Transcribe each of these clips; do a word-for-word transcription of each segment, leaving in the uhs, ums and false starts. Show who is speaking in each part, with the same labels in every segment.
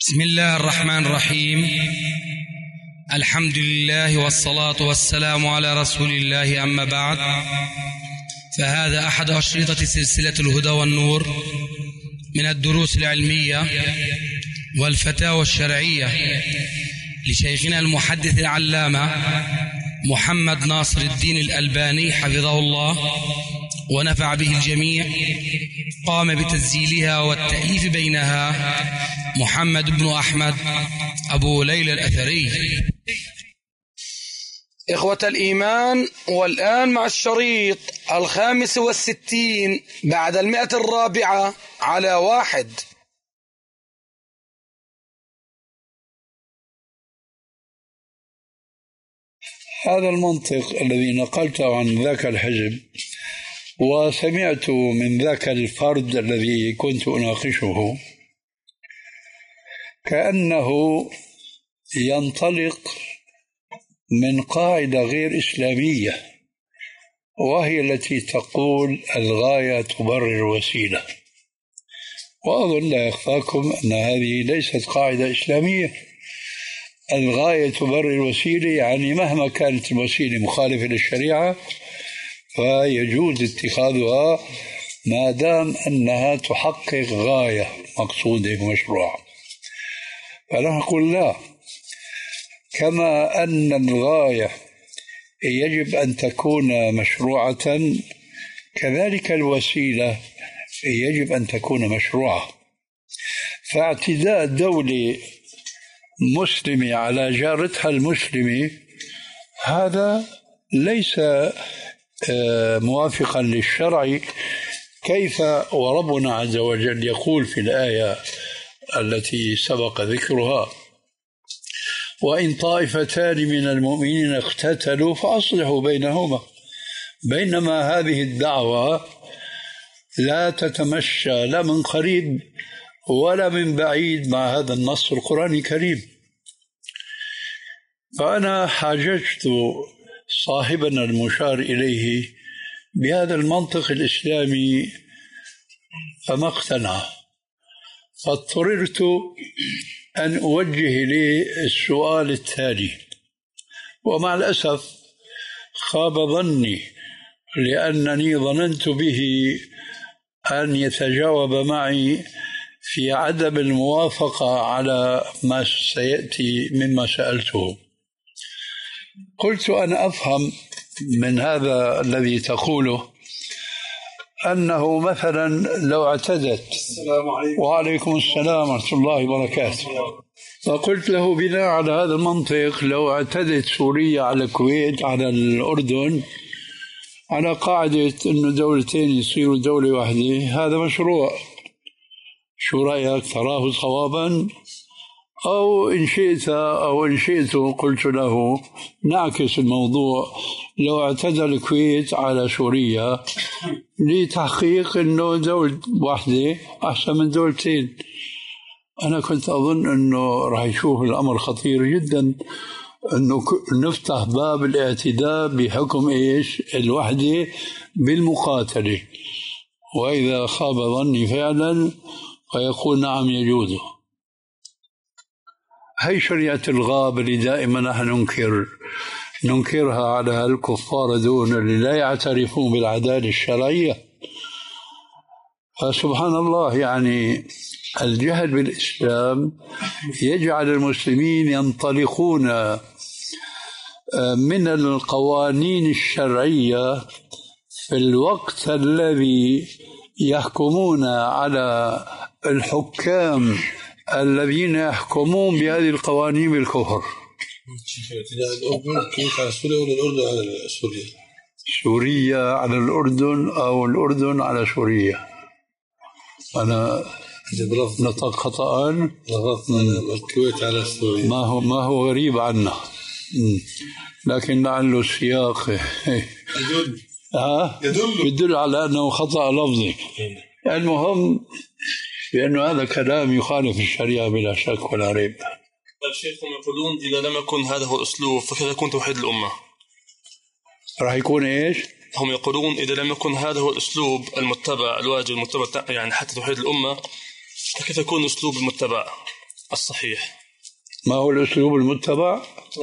Speaker 1: بسم الله الرحمن الرحيم. الحمد لله والصلاة والسلام على رسول الله، أما بعد، فهذا أحد أشرطة سلسلة الهدى والنور من الدروس العلمية والفتاوى الشرعية لشيخنا المحدث العلامة محمد ناصر الدين الألباني حفظه الله ونفع به الجميع. قام بتسجيلها والتأليف بينها محمد بن أحمد أبو ليلى الأثري.
Speaker 2: إخوة الإيمان، والآن مع الشريط الخامس والستين بعد المئة الرابعة على واحد.
Speaker 3: هذا المنطق الذي نقلته عن ذاك الحزب وسمعت من ذاك الفرد الذي كنت أناقشه كأنه ينطلق من قاعدة غير إسلامية، وهي التي تقول الغاية تبرر الوسيلة. وأظن لا يخفاكم أن هذه ليست قاعدة إسلامية. الغاية تبرر الوسيلة يعني مهما كانت الوسيلة مخالفة للشريعة فيجوز اتخاذها ما دام أنها تحقق غاية مقصودة ومشروعة. فنحن نقول لا، كما أن الغاية يجب أن تكون مشروعة كذلك الوسيلة يجب أن تكون مشروعة. فاعتداء دولة مسلمة على جارتها المسلمة هذا ليس موافقا للشرع. كيف وربنا عز وجل يقول في الآية التي سبق ذكرها: وإن طائفتان من المؤمنين اقتتلوا فأصلحوا بينهما. بينما هذه الدعوة لا تتمشى لا من قريب ولا من بعيد مع هذا النص القرآني الكريم. فأنا حاججت صاحبنا المشار إليه بهذا المنطق الإسلامي فما اقتنع، فاضطررت أن أوجه لي السؤال التالي، ومع الأسف خاب ظني لأنني ظننت به أن يتجاوب معي في عدم الموافقة على ما سيأتي مما سألته. قلت أنا أفهم من هذا الذي تقوله أنه مثلا لو اعتدت السلام عليكم. وعليكم السلام ورحمة الله وبركاته. فقلت له بناء على هذا المنطق لو اعتدت سوريا على الكويت على الأردن على قاعدة أنه دولتين يصيروا دولة واحدة، هذا مشروع. شو رأيك؟ تراه صوابا؟ أو إن شئت أو إن شئت قلت له نعكس الموضوع، لو اعتدى الكويت على سوريا لتحقيق أنه دولة واحدة أحسن من دولتين. أنا كنت أظن أنه راح يشوف الأمر خطير جدا أنه نفتح باب الاعتداء بحكم إيش؟ الوحدة بالمقاتلة. وإذا خاب ظني فعلا فيقول نعم يجوز. هي شريعة الغاب اللي دائما نحن ننكر ننكرها على الكفار دون اللي لا يعترفون بالعدالة الشرعية. فسبحان الله، يعني الجهل بالإسلام يجعل المسلمين ينطلقون من القوانين الشرعية في الوقت الذي يحكمون على الحكام الذين يحكمون بهذه القوانين بالكفر.
Speaker 4: كيف على سوريا ولا الأردن على سوريا؟
Speaker 3: سوريا على الأردن أو الأردن على سوريا. أنا نطق خطأ.
Speaker 4: الكويت على سوريا.
Speaker 3: ما هو ما هو غريب عنا، لكن لعله السياق
Speaker 4: يدل
Speaker 3: ها
Speaker 4: يدل
Speaker 3: يدل على أنه خطأ لفظي. المهم بأنه هذا كلام يخالف الشريعة بلا شك ولا ريب.
Speaker 4: الشيخهم يقولون إذا لم يكن هذا هو الأسلوب فكيف يكون توحيد الأمة؟
Speaker 3: راح يكون إيش؟
Speaker 4: هم يقولون إذا لم يكن هذا هو الأسلوب المتبع الواجب المتبع يعني حتى توحيد الأمة فكيف يكون أسلوب المتبع؟ الصحيح.
Speaker 3: ما هو الأسلوب المتبع؟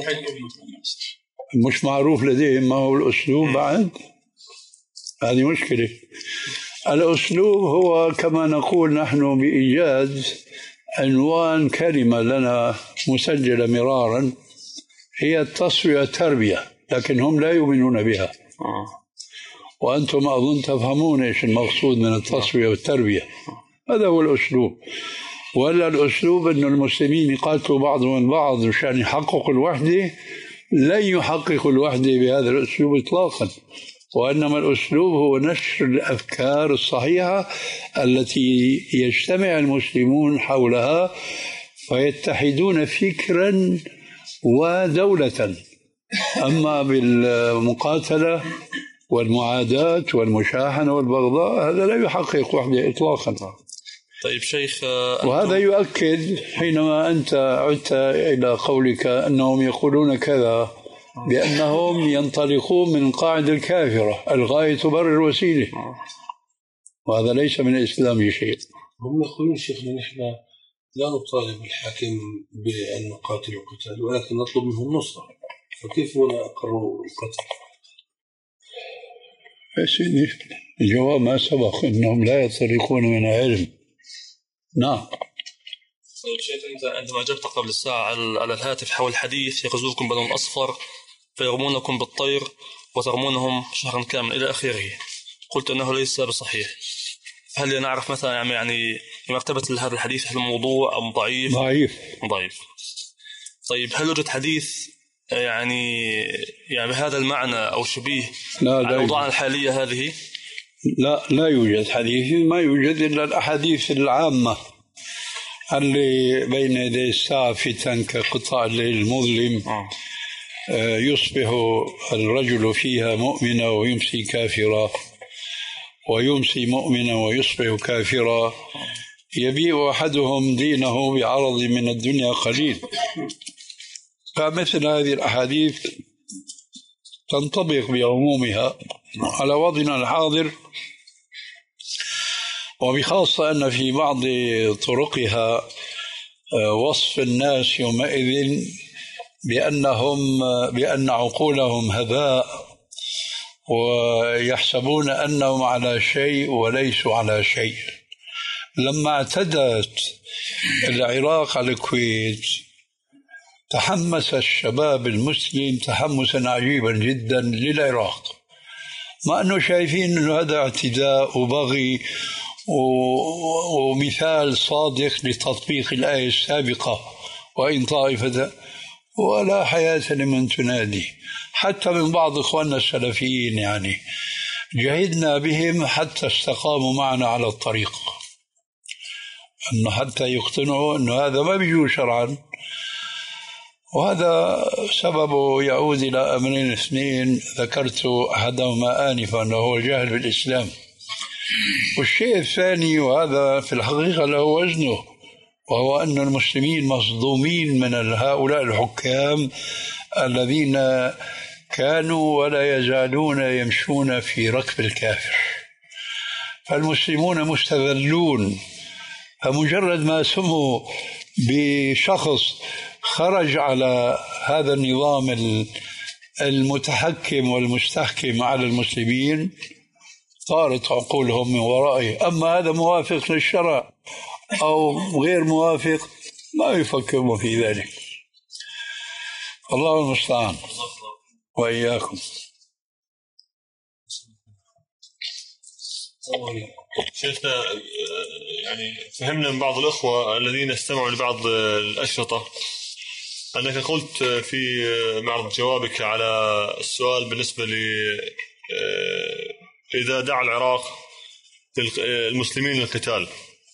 Speaker 3: مش معروف لديهم ما هو الأسلوب بعد. هذه مشكلة. الأسلوب هو كما نقول نحن بإيجاز عنوان كلمة لنا مسجلة مرارا، هي التصفية التربية، لكن هم لا يؤمنون بها. وأنتم أظن تفهمون إيش المقصود من التصفية والتربية. هذا هو الأسلوب. ولا الأسلوب أن المسلمين يقاتلوا بعضهم من بعض مشان يحققوا الوحدة، لن يحققوا الوحدة بهذا الأسلوب إطلاقا. وإنما الأسلوب هو نشر الأفكار الصحيحة التي يجتمع المسلمون حولها ويتحدون فكرا ودولة. أما بالمقاتلة والمعاداة والمشاحنة والبغضاء هذا لا يحقق وحدة إطلاقا.
Speaker 4: طيب شيخ،
Speaker 3: وهذا يؤكد حينما أنت عدت إلى قولك أنهم يقولون كذا بأنهم ينطلقون من قاعدة الكافرة الغاية تبرر الوسيلة، وهذا ليس من الإسلام شيء.
Speaker 5: هم يقولون شيخنا نحن لا نطالب الحاكم بأن نقاتل القتال ولكن نطلب منه النصرة، فكيف هنا أقروا القتل؟
Speaker 3: يا سيدي الجواب ما سبق، إنهم لا ينطلقون من علم. نعم.
Speaker 4: طيب شيخ، أنت عندما أجبت قبل الساعة على الهاتف حول حديث يغزوكم بنو الأصفر فيرمونكم بالطير وترمونهم شهرا كاملا إلى آخره، قلت أنه ليس بصحيح. هل نعرف مثلا يعني مرتبة هذا الحديث، هل موضوع أم ضعيف؟
Speaker 3: ضعيف.
Speaker 4: ضعيف. طيب هل وجد حديث يعني يعني بهذا المعنى أو شبيه على أوضاعنا الحالية هذه؟
Speaker 3: لا لا يوجد حديث، ما يوجد إلا الأحاديث العامة اللي بين يدي الساعة فتن كقطاع الليل المظلم. آه. يصبح الرجل فيها مؤمنا ويمسي كافرا، ويمسي مؤمنا ويصبح كافرا، يبيع أحدهم دينه بعرض من الدنيا قليل. فمثل هذه الأحاديث تنطبق بعمومها على وضعنا الحاضر، وبخاصة أن في بعض طرقها وصف الناس يومئذ بأنهم بأن عقولهم هباء ويحسبون أنهم على شيء وليسوا على شيء. لما اعتدت العراق على الكويت تحمس الشباب المسلم تحمسا عجيبا جدا للعراق، مع أنه شايفين أنه هذا اعتداء وبغي ومثال صادق لتطبيق الآية السابقة وإن طائفة، ولا حياة لمن تنادي. حتى من بعض إخواننا السلفيين يعني جهدنا بهم حتى استقاموا معنا على الطريق، أنه حتى يقتنعوا أنه هذا ما بيجوز شرعا. وهذا سببه يعود إلى أمرين اثنين ذكرت أحدهما آنفا، أنه هو الجهل بالإسلام. والشيء الثاني وهذا في الحقيقة له وزنه، وهو أن المسلمين مصدومين من هؤلاء الحكام الذين كانوا ولا يزالون يمشون في ركب الكافر. فالمسلمون مستذلون، فمجرد ما سموا بشخص خرج على هذا النظام المتحكم والمستحكم على المسلمين طارت عقولهم من ورائه. أما هذا موافق للشرع أو غير موافق ما يفكرون في ذلك. الله المستعان وإياكم.
Speaker 4: شيخنا يعني فهمنا من بعض الأخوة الذين استمعوا لبعض الأشرطة أنك قلت في معرض جوابك على السؤال بالنسبة ل إذا دعا العراق المسلمين للقتال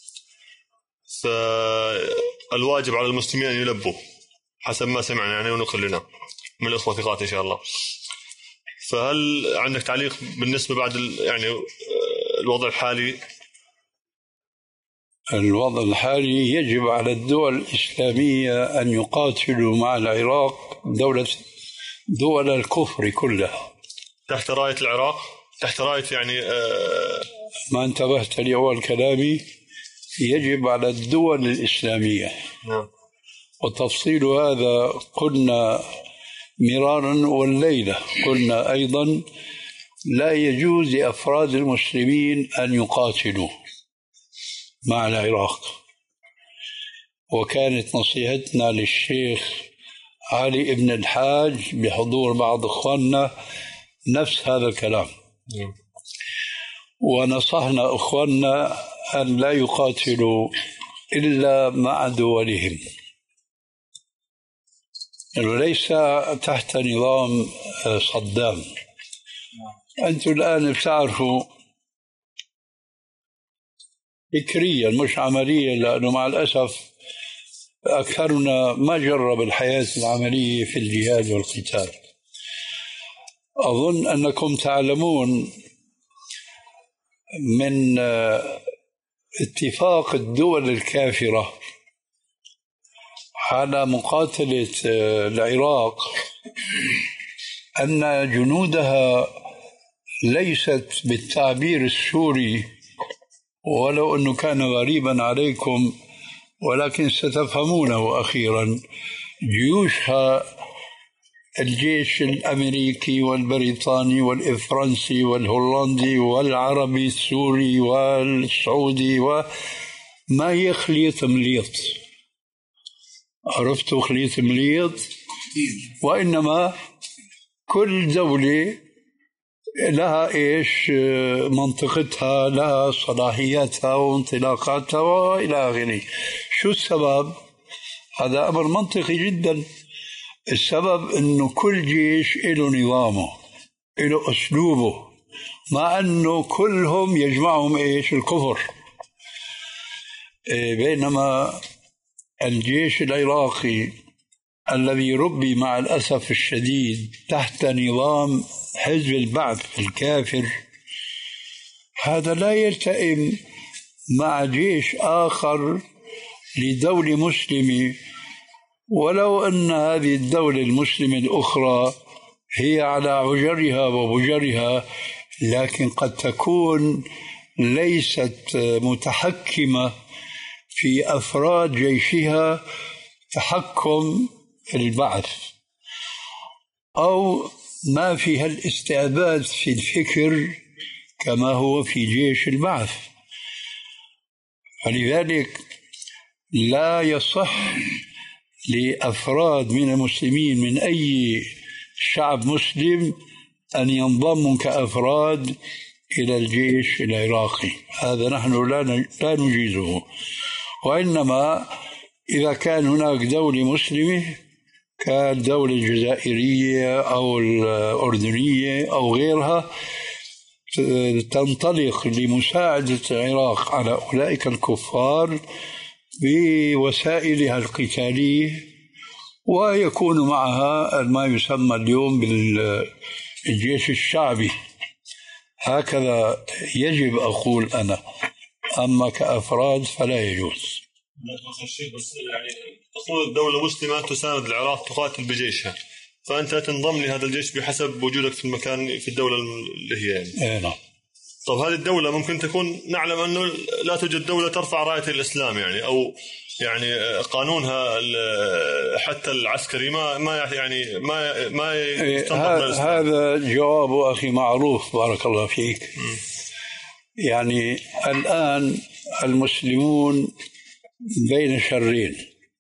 Speaker 4: فالواجب على المسلمين أن يلبوا حسب ما سمعنا يعني ونقل لنا من الأخوة ثقات إن شاء الله. فهل عندك تعليق بالنسبة بعد يعني الوضع الحالي؟
Speaker 3: الوضع الحالي يجب على الدول الإسلامية أن يقاتلوا مع العراق دولة دول الكفر كلها
Speaker 4: تحت راية العراق، تحت راية يعني آه
Speaker 3: ما انتبهت لأول كلامي، يجب على الدول الإسلامية وتفصيل هذا قلنا مرارا والليلة، قلنا أيضا لا يجوز لأفراد المسلمين أن يقاتلوا مع العراق. وكانت نصيحتنا للشيخ علي بن الحاج بحضور بعض إخواننا نفس هذا الكلام، ونصحنا إخواننا أن لا يقاتلوا إلا مع دولهم، وليس تحت نظام صدام. أنتم الآن بتعرفوا فكريا مش عمليا، لأنه مع الأسف أكثرنا ما جرب الحياة العملية في الجهاد والقتال. أظن أنكم تعلمون من اتفاق الدول الكافرة على مقاتلة العراق أن جنودها ليست بالتعبير السوري، ولو أنه كان غريبا عليكم ولكن ستفهمونه أخيرا. جيوشها الجيش الأمريكي والبريطاني والفرنسي والهولندي والعربي السوري والسعودي، وما هي خليط مليط. عرفتوا خليط مليط؟ وإنما كل دولة لها إيش منطقتها، لها صلاحياتها وانطلاقاتها وإلى آخره. شو السبب؟ هذا أمر منطقي جدا. السبب أنه كل جيش له نظامه، له أسلوبه، مع أنه كلهم يجمعهم إيش؟ الكفر. بينما الجيش العراقي الذي ربي مع الأسف الشديد تحت نظام حزب البعث الكافر، هذا لا يلتئم مع جيش آخر لدولة مسلمة، ولو أن هذه الدولة المسلمة الأخرى هي على عجرها وبجرها، لكن قد تكون ليست متحكمة في أفراد جيشها تحكم البعث، أو ما فيها الاستعباد في الفكر كما هو في جيش البعث. فلذلك لا يصح لأفراد من المسلمين من أي شعب مسلم أن ينضموا كأفراد إلى الجيش العراقي. هذا نحن لا نجيزه. وإنما إذا كان هناك دولة مسلمة كالدولة الجزائرية أو الأردنية أو غيرها تنطلق لمساعدة العراق على أولئك الكفار بوسائلها القتالية، ويكون معها ما يسمى اليوم بالجيش الشعبي. هكذا يجب أقول أنا، أما كأفراد فلا يجوز.
Speaker 6: بس يعني تقول الدولة مسلمة تساند العراق تقاتل بجيشها، فأنت تنضم لهذا الجيش بحسب وجودك في المكان في الدولة اللي هي يعني.
Speaker 3: إيه نعم.
Speaker 6: طب هذه الدولة ممكن تكون نعلم أنه لا توجد دولة ترفع راية الإسلام يعني، أو يعني قانونها حتى العسكري ما ما يعني ما ما
Speaker 3: إيه هذا جواب أخي معروف بارك الله فيك. م. يعني الآن المسلمون بين شرين،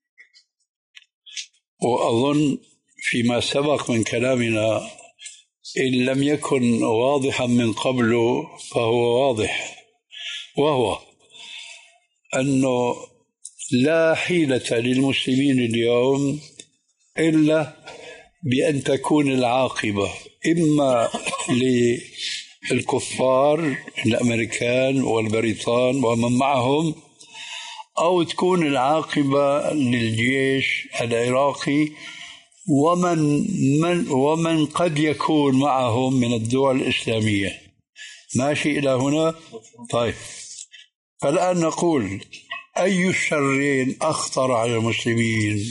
Speaker 3: وأظن فيما سبق من كلامنا إن لم يكن واضحا من قبل فهو واضح، وهو أنه لا حيلة للمسلمين اليوم إلا بأن تكون العاقبة إما للكفار الأمريكان والبريطان ومن معهم، أو تكون العاقبة للجيش العراقي ومن من ومن قد يكون معهم من الدول الإسلامية. ماشي إلى هنا؟ طيب، فالآن نقول أي الشرين أخطر على المسلمين؟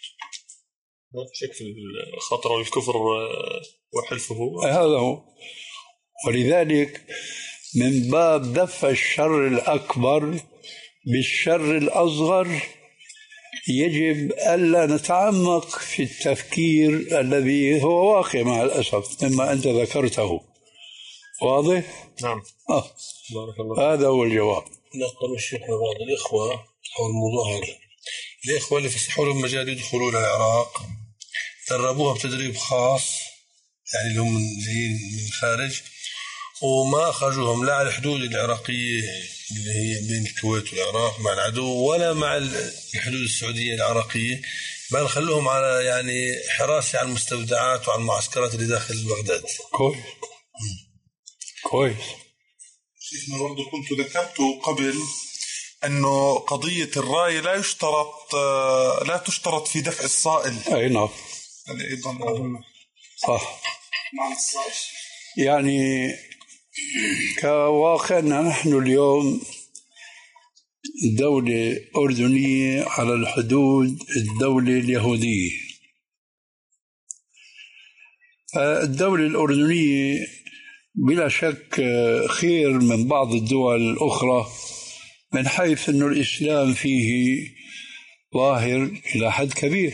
Speaker 6: شكل خطر الكفر وحلفه،
Speaker 3: هذا هو. ولذلك من باب دفع الشر الأكبر بالشر الأصغر يجب ألا نتعمق في التفكير الذي هو واقع مع الأسف مما أنت ذكرته. واضح؟
Speaker 6: نعم.
Speaker 3: آه.
Speaker 6: بارك الله.
Speaker 3: هذا هو الجواب.
Speaker 5: نقل الشيخ بعض الإخوة حول الموضوع هذا. الإخوة اللي فسحوا لهم مجال يدخلوا العراق دربوها بتدريب خاص، يعني اللي هم جايين من الخارج، وما أخرجوهم لا على الحدود العراقية اللي هي بين الكويت والعراق مع العدو، ولا مع الحدود السعودية العراقية، بل خلوهم على يعني حراسة على المستودعات وعلى المعسكرات اللي داخل بغداد.
Speaker 3: كويس كويس.
Speaker 7: شيخنا برضو كنت ذكرت قبل أنه قضية الراية لا يشترط لا تشترط في دفع الصائل.
Speaker 3: أي نعم. صح. يعني كواقعنا نحن اليوم دولة أردنية على الحدود الدولة اليهودية. الدولة الأردنية بلا شك خير من بعض الدول الأخرى من حيث أن الإسلام فيه ظاهر إلى حد كبير،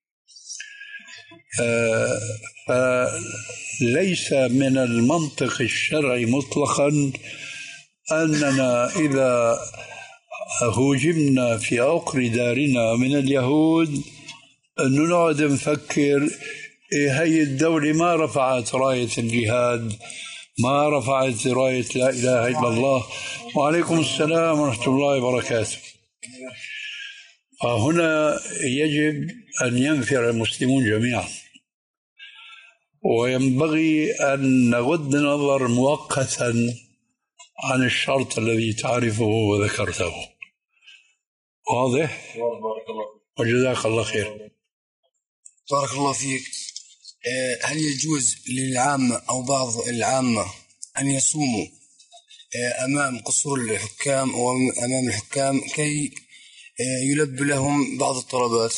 Speaker 3: فليس من المنطق الشرعي مطلقا أننا إذا هوجمنا في عقر دارنا من اليهود أنه نقعد نفكر هي الدولة ما رفعت راية الجهاد، ما رفعت راية لا إله إلا الله. وعليكم السلام ورحمة الله وبركاته. هنا يجب أن ينفر المسلمون جميعا، وينبغي أن نغض النظر مؤقتا عن الشرط الذي تعرفه وذكرته. واضح؟
Speaker 6: بارك الله.
Speaker 3: وجزاك الله خير.
Speaker 8: بارك الله فيك. هل يجوز للعامة أو بعض العامة أن يصوموا أمام قصور الحكام أو أمام الحكام كي يلبي لهم بعض الطلبات؟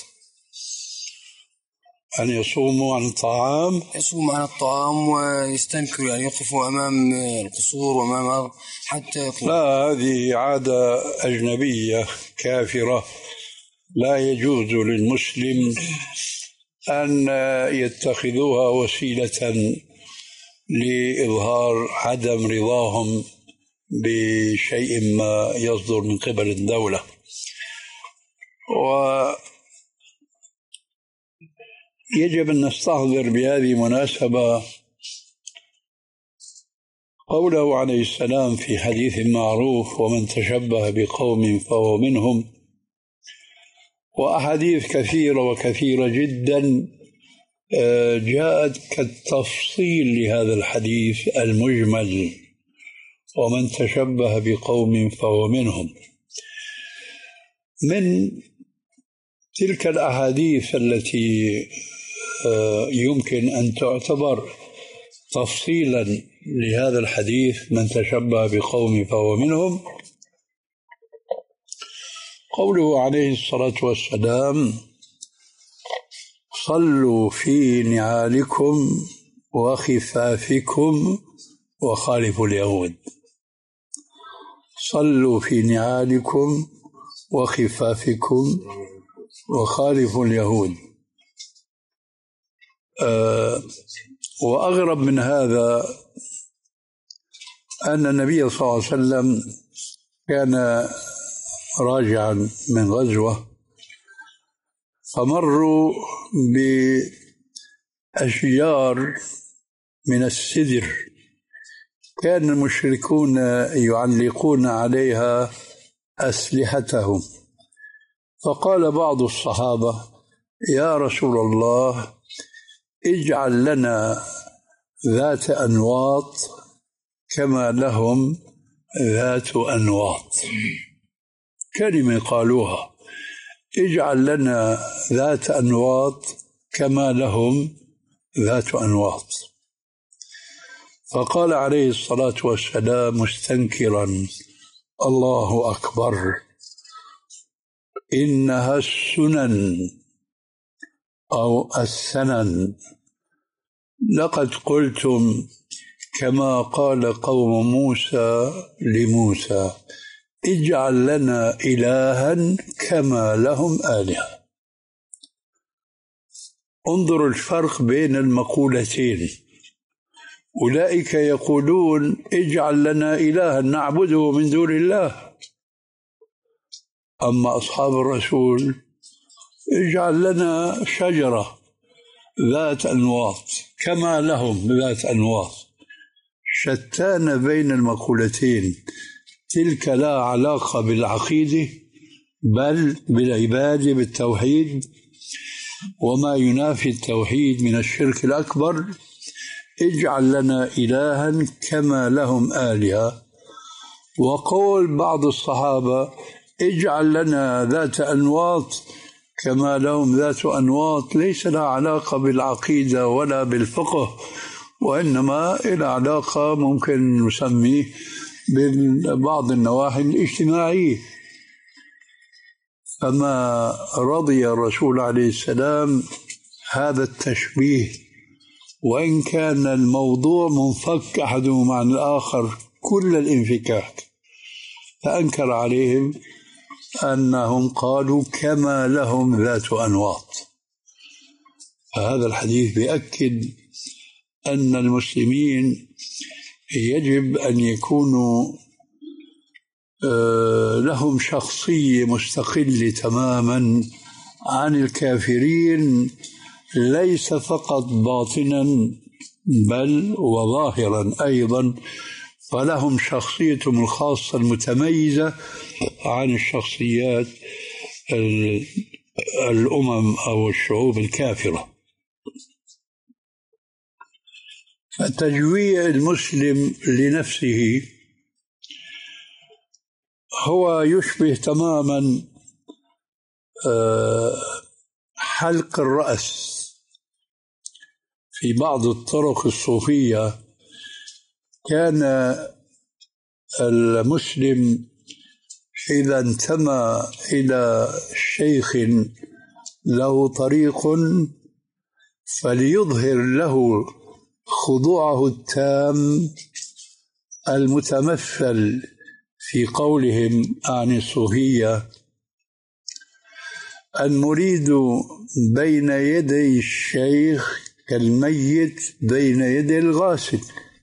Speaker 3: أن يصوموا عن الطعام؟
Speaker 8: يصوموا عن الطعام ويستنكروا، يعني يقفوا أمام القصور وأمام حتى يطلع.
Speaker 3: لا، هذه عادة أجنبية كافرة، لا يجوز للمسلم أن يتخذوها وسيلة لإظهار عدم رضاهم بشيء ما يصدر من قبل الدولة. ويجب أن نستحضر بهذه المناسبة قوله عليه السلام في حديث معروف: ومن تشبه بقوم فهو منهم. وأحاديث كثيرة وكثيرة جدا جاءت كالتفصيل لهذا الحديث المجمل: ومن تشبه بقوم فهو منهم. من تلك الأحاديث التي يمكن أن تعتبر تفصيلا لهذا الحديث من تشبه بقوم فهو منهم قوله عليه الصلاة والسلام: صلوا في نعالكم وخفافكم وخالفوا اليهود. صلوا في نعالكم وخفافكم وخالفوا اليهود. أه وأغرب من هذا أن النبي صلى الله عليه وسلم كان راجعا من غزوة، فمروا بأشجار من السدر كان المشركون يعلقون عليها أسلحتهم، فقال بعض الصحابة: يا رسول الله، اجعل لنا ذات أنواط كما لهم ذات أنواط. كلمة قالوها: اجعل لنا ذات أنواط كما لهم ذات أنواط. فقال عليه الصلاة والسلام مستنكرا: الله أكبر، إنها السنن أو السنن. لقد قلتم كما قال قوم موسى لموسى: اجعل لنا إلها كما لهم آلهة. انظروا الفرق بين المقولتين. أولئك يقولون اجعل لنا إلها نعبده من دون الله، أما أصحاب الرسول اجعل لنا شجرة ذات أنواط كما لهم ذات أنواط. شتان بين المقولتين، تلك لا علاقة بالعقيدة بل بالعبادة بالتوحيد، وما ينافي التوحيد من الشرك الأكبر اجعل لنا إلها كما لهم آلهة. وقول بعض الصحابة اجعل لنا ذات أنواط كما لهم ذات أنواط ليس لها علاقة بالعقيدة ولا بالفقه، وإنما إلى علاقة ممكن نسميه ببعض النواحي الاجتماعية. فما رضي الرسول عليه السلام هذا التشبيه، وإن كان الموضوع منفك أحدهما عن الآخر كل الانفكاك، فأنكر عليهم أنهم قالوا كما لهم ذات أنواط. فهذا الحديث بيأكد أن المسلمين يجب أن يكونوا لهم شخصية مستقلة تماما عن الكافرين، ليس فقط باطنا بل وظاهرا أيضا، فلهم شخصيتهم الخاصة المتميزة عن الشخصيات الأمم أو الشعوب الكافرة. فتجويع المسلم لنفسه هو يشبه تماما حلق الرأس. في بعض الطرق الصوفية كان المسلم إذا انتمى إلى شيخ له طريق فليظهر له خضوعه التام المتمثل في قولهم عن الصوفية: المريد بين يدي الشيخ كالميت بين يدي الغاسل.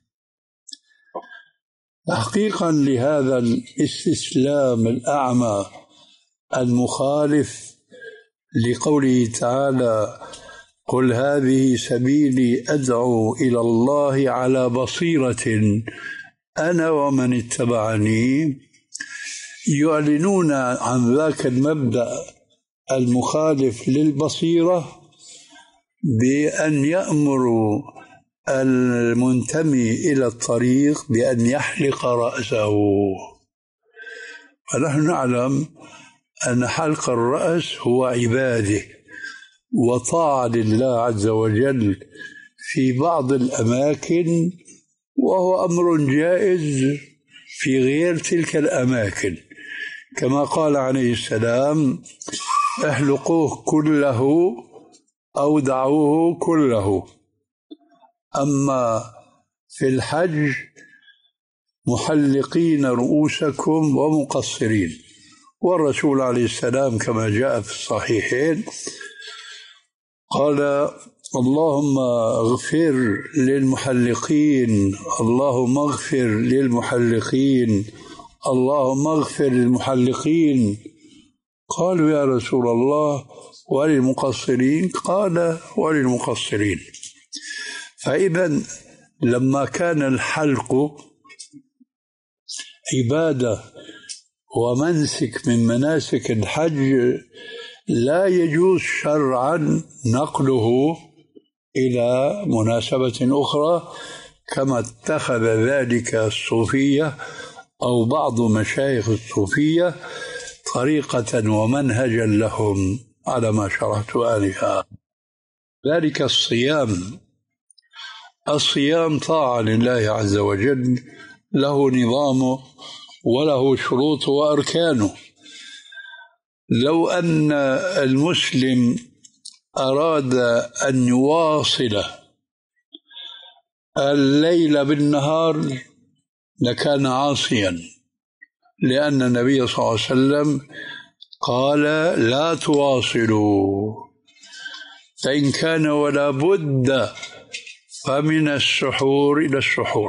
Speaker 3: تحقيقا لهذا الاستسلام الأعمى المخالف لقوله تعالى: قل هذه سبيلي أدعو إلى الله على بصيرة أنا ومن اتبعني، يعلنون عن ذاك المبدأ المخالف للبصيرة بأن يأمروا المنتمي إلى الطريق بأن يحلق رأسه. فنحن نعلم أن حلق الرأس هو عبادة وطاعة لله عز وجل في بعض الأماكن، وهو أمر جائز في غير تلك الأماكن، كما قال عليه السلام: احلقوه كله أو دعوه كله. أما في الحج محلقين رؤوسكم ومقصرين. والرسول عليه السلام كما جاء في الصحيحين قال: اللهم اغفر للمحلقين، اللهم اغفر للمحلقين، اللهم اغفر للمحلقين. قالوا: يا رسول الله وللمقصرين؟ قال: وللمقصرين. فإذا لما كان الحلق عبادة ومنسك من مناسك الحج، لا يجوز شرعا نقله إلى مناسبة أخرى كما اتخذ ذلك الصوفية أو بعض مشايخ الصوفية طريقة ومنهجا لهم على ما شرحت آنفا. ذلك الصيام الصيام طاعة لله عز وجل، له نظامه وله شروطه وأركانه. لو أن المسلم أراد أن يواصل الليل بالنهار لكان عاصيا، لأن النبي صلى الله عليه وسلم قال: لا تواصلوا، فإن كان ولا بد فمن السحور إلى السحور.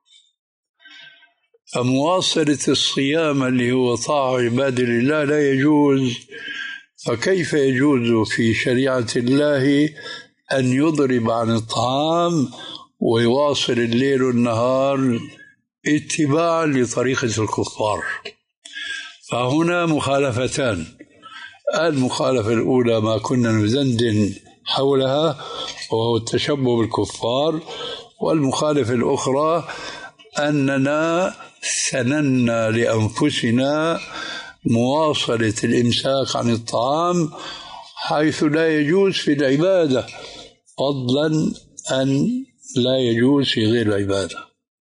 Speaker 3: فمواصلة الصيام اللي هو طاعة عباد الله لا يجوز. فكيف يجوز في شريعة الله أن يضرب عن الطعام ويواصل الليل والنهار اتباعا لطريقة الكفار؟ فهنا مخالفتان. المخالفة الأولى ما كنا ندندن حولها وهو التشبه بالكفار، والمخالفة الأخرى أننا سننا لأنفسنا مواصلة الإمساك عن الطعام حيث لا يجوز في العبادة، فضلا أن لا يجوز في غير العبادة.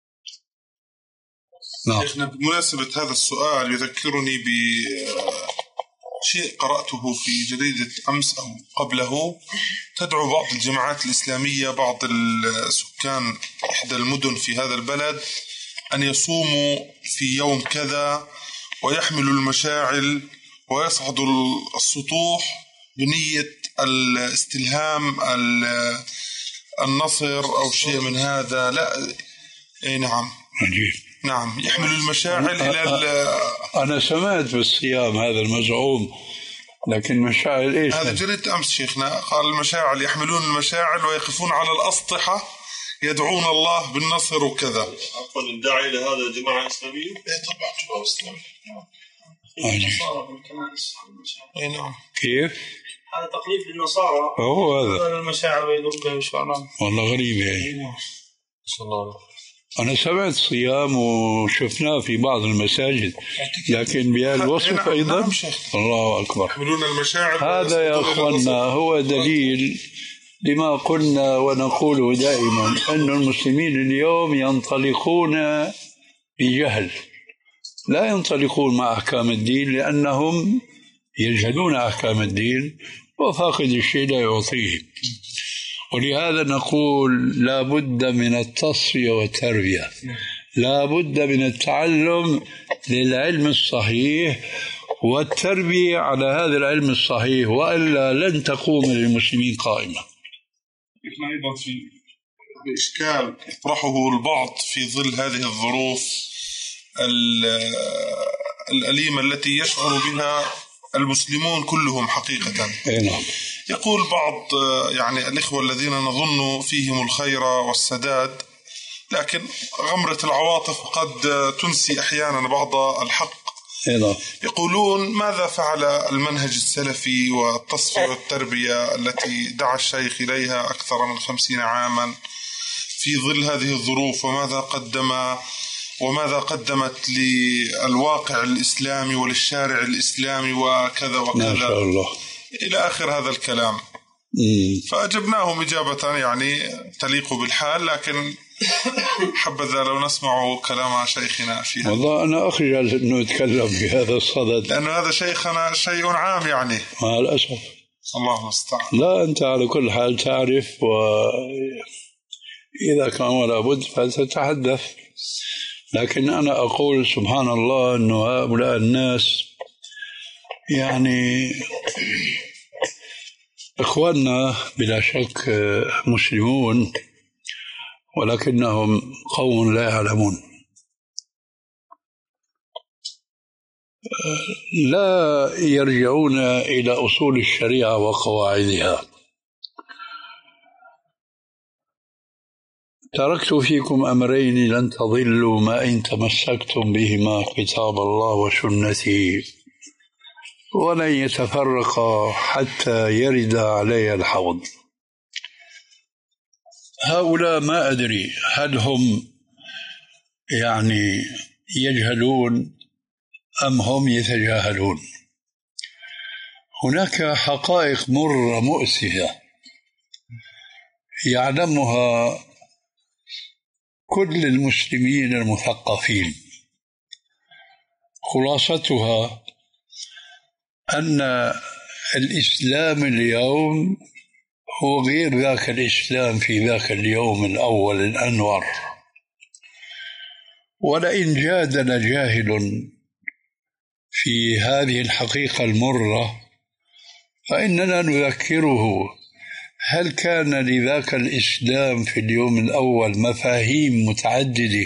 Speaker 7: نعم. شيخنا بمناسبة هذا السؤال يذكرني بشيء قرأته في جريدة أمس أو قبله. تدعو بعض الجماعات الإسلامية بعض السكان إحدى المدن في هذا البلد أن يصوموا في يوم كذا ويحملوا المشاعل ويصعدوا السطوح بنية الاستلهام النصر أو شيء من هذا. لا أي نعم
Speaker 3: عجيب.
Speaker 7: نعم يحملوا المشاعل إلى
Speaker 3: أنا سمعت بالصيام هذا المزعوم، لكن مشاعل إيش؟
Speaker 7: هذا جريدة أمس شيخنا قال المشاعل يحملون المشاعل ويقفون على الأسطحة يدعون الله بالنصر وكذا.
Speaker 6: عفوا الداعي لهذا الجماعة الإسلامية؟
Speaker 7: إيه طبعا جماعة إسلامية.
Speaker 3: أي نعم. كيف؟
Speaker 9: هذا تقليد للنصارى.
Speaker 3: هو هذا
Speaker 9: المشاعر ويدور بها وشعران.
Speaker 3: والله غريب يعني.
Speaker 6: صلى الله عليه وسلم.
Speaker 3: أنا سمعت صيام وشفناه في بعض المساجد، لكن بهالوصف أيضا.
Speaker 7: نعم
Speaker 3: الله أكبر.
Speaker 7: يحملون المشاعر.
Speaker 3: هذا يا أخوانا هو دليل لما قلنا ونقوله دائما أن المسلمين اليوم ينطلقون بجهل، لا ينطلقون مع أحكام الدين لأنهم يجهلون أحكام الدين، وفاقد الشيء لا يعطيه. ولهذا نقول لا بد من التصفية والتربية، لا بد من التعلم للعلم الصحيح والتربية على هذا العلم الصحيح، وإلا لن تقوم للمسلمين قائمة.
Speaker 7: إحنا أيضا في إشكال يطرحه البعض في ظل هذه الظروف الأليمة التي يشعر بها المسلمون كلهم حقيقة.
Speaker 3: نعم.
Speaker 7: يقول بعض يعني الإخوة الذين نظن فيهم الخير والسداد، لكن غمرة العواطف قد تنسي أحيانا بعض الحق.
Speaker 3: نعم.
Speaker 7: يقولون ماذا فعل المنهج السلفي والتصفية والتربية التي دعا الشيخ إليها أكثر من خمسين عاما في ظل هذه الظروف، وماذا قدم وماذا قدمت للواقع الإسلامي وللشارع الإسلامي وكذا وكذا،
Speaker 3: ما شاء الله،
Speaker 7: إلى آخر هذا الكلام.
Speaker 3: مم.
Speaker 7: فأجبناهم إجابة يعني تليق بالحال، لكن حبذا لو نسمع كلام شيخنا فيها.
Speaker 3: والله أنا أخجل أنه أتكلم بهذا الصدد،
Speaker 7: لأنه هذا شيخنا شيء عام يعني.
Speaker 3: مع الأسف.
Speaker 7: الله المستعان.
Speaker 3: لا أنت على كل حال تعرف، وإذا كان ولا بد فتتحدث. لكن أنا أقول سبحان الله أنه هؤلاء الناس يعني إخواننا بلا شك مسلمون، ولكنهم قوم لا يعلمون، لا يرجعون إلى أصول الشريعة وقواعدها. تركت فيكم أمرين لن تضلوا ما إن تمسكتم بهما، كتاب الله وسنتي، ولن يتفرقا حتى يرد علي الحوض. هؤلاء ما أدري هل هم يعني يجهلون أم هم يتجاهلون. هناك حقائق مرة مؤسفة يعلمها كل المسلمين المثقفين، خلاصتها أن الإسلام اليوم هو غير ذاك الإسلام في ذاك اليوم الأول الأنور. ولئن جادل جاهل في هذه الحقيقة المرة فإننا نذكره هل كان لذاك الإسلام في اليوم الأول مفاهيم متعددة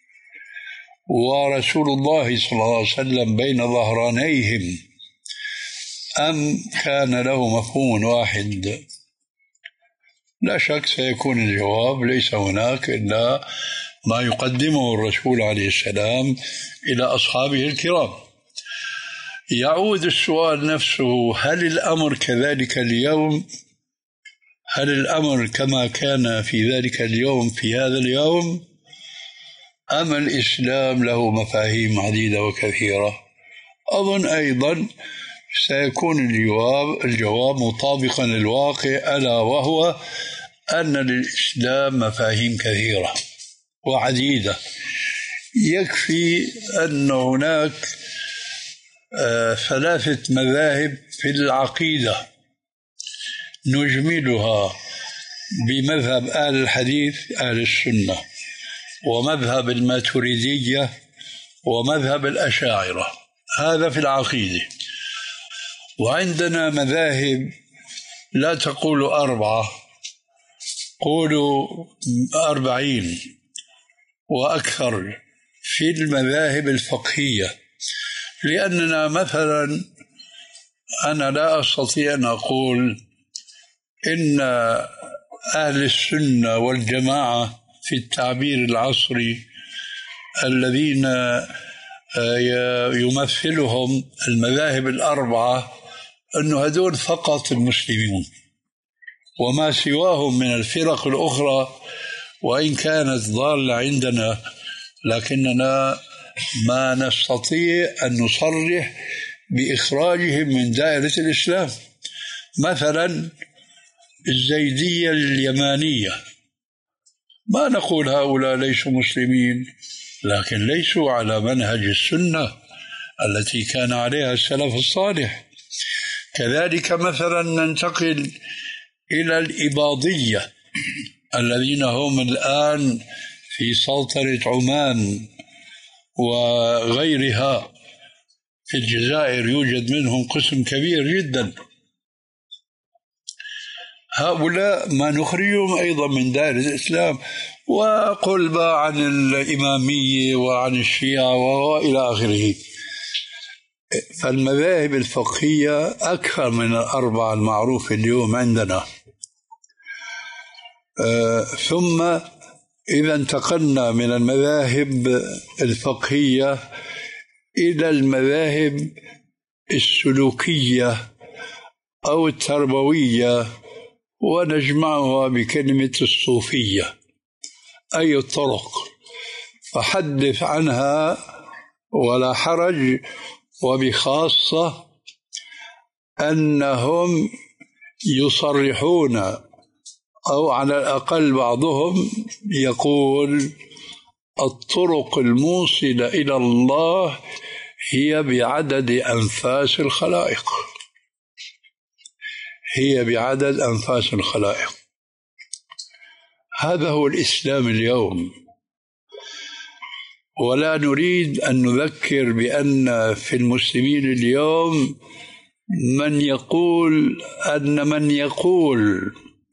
Speaker 3: ورسول الله صلى الله عليه وسلم بين ظهرانيهم، أم كان له مفهوم واحد؟ لا شك سيكون الجواب ليس هناك إلا ما يقدمه الرسول عليه السلام إلى أصحابه الكرام. يعود السؤال نفسه: هل الأمر كذلك اليوم؟ هل الأمر كما كان في ذلك اليوم في هذا اليوم؟ أم الإسلام له مفاهيم عديدة وكثيرة؟ أظن أيضا سيكون الجواب, الجواب مطابقا للواقع، ألا وهو أن للإسلام مفاهيم كثيرة وعديدة. يكفي أن هناك آه ثلاثة مذاهب في العقيدة نجملها بمذهب أهل الحديث أهل السنة، ومذهب الماتريدية، ومذهب الأشاعرة. هذا في العقيدة. وعندنا مذاهب لا تقول أربعة، قولوا أربعين وأكثر في المذاهب الفقهية. لأننا مثلا أنا لا أستطيع أن أقول إن أهل السنة والجماعة في التعبير العصري الذين يمثلهم المذاهب الأربعة أن هذول فقط المسلمون، وما سواهم من الفرق الأخرى وإن كانت ضالة عندنا لكننا ما نستطيع أن نصرح بإخراجهم من دائرة الإسلام. مثلا الزيدية اليمانية، ما نقول هؤلاء ليسوا مسلمين، لكن ليسوا على منهج السنة التي كان عليها السلف الصالح. كذلك مثلا ننتقل إلى الإباضية الذين هم الآن في سلطنة عمان وغيرها. في الجزائر يوجد منهم قسم كبير جدا. هؤلاء ما نخرجهم أيضا من دائرة الإسلام. وقل بقى عن الإمامية وعن الشيعة وإلى آخره. فالمذاهب الفقهية أكثر من الأربعة المعروفة اليوم عندنا. أه ثم إذا انتقلنا من المذاهب الفقهية إلى المذاهب السلوكية أو التربوية، ونجمعها بكلمة الصوفية، أي الطرق، فحدث عنها ولا حرج. وبخاصة أنهم يصرحون أو على الأقل بعضهم يقول الطرق الموصلة إلى الله هي بعدد أنفاس الخلائق، هي بعدد أنفاس الخلائق. هذا هو الإسلام اليوم. ولا نريد أن نذكر بأن في المسلمين اليوم من يقول أن من يقول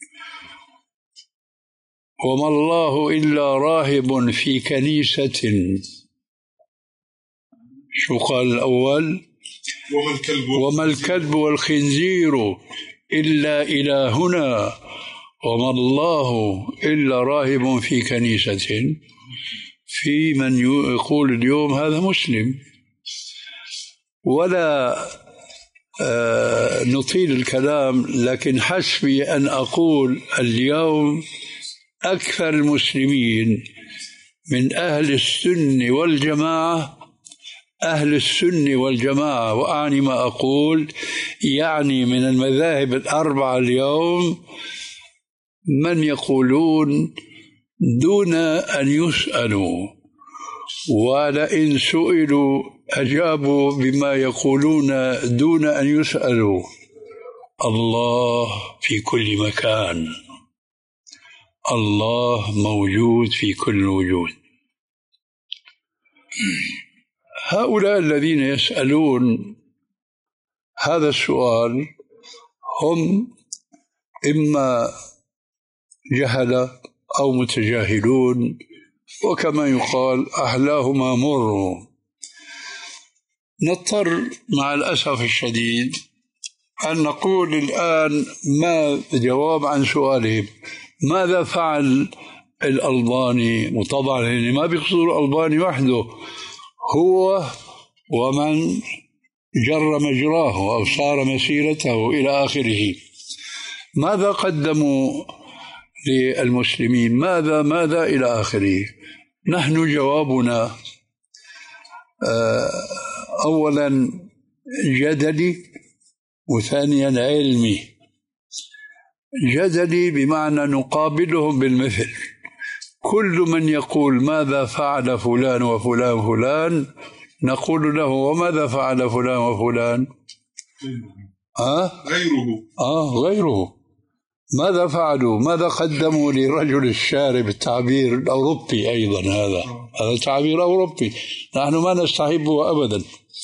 Speaker 3: وما الله إلا راهب في كنيسة، شو قال الأول؟
Speaker 7: وما الكلب,
Speaker 3: وما الكلب والخنزير إلا إلهنا وما الله إلا راهب في كنيسة. في من يقول اليوم هذا مسلم. ولا آه نطيل الكلام، لكن حسبي أن أقول اليوم أكثر المسلمين من أهل السنة والجماعة، أهل السنة والجماعة، وأعني ما أقول يعني من المذاهب الأربعة اليوم، من يقولون دون أن يسألوا، ولئن سئلوا أجابوا بما يقولون دون أن يسألوا: الله في كل مكان، الله موجود في كل وجود. هؤلاء الذين يسألون هذا السؤال هم إما جهلة أو متجاهلون، وكما يقال أحلاهما مر. نضطر مع الأسف الشديد أن نقول الآن ما جواب عن سؤالهم ماذا فعل الألباني. وطبعا ما بيقصد الألباني وحده، هو ومن جر مجراه أو صار مسيرته إلى آخره. ماذا قدموا للمسلمين؟ ماذا ماذا إلى آخره. نحن جوابنا أولا جدلي، وثانيا علمي. جدلي بمعنى نقابلهم بالمثل، كل من يقول ماذا فعل فلان وفلان فلان نقول له وماذا فعل فلان وفلان؟ آه؟
Speaker 7: غيره
Speaker 3: آه غيره. ماذا فعلوا؟ ماذا قدموا لرجل الشارع بالتعبير الأوروبي؟ أيضا هذا هذا تعبير أوروبي نحن ما نستحبه أبدا،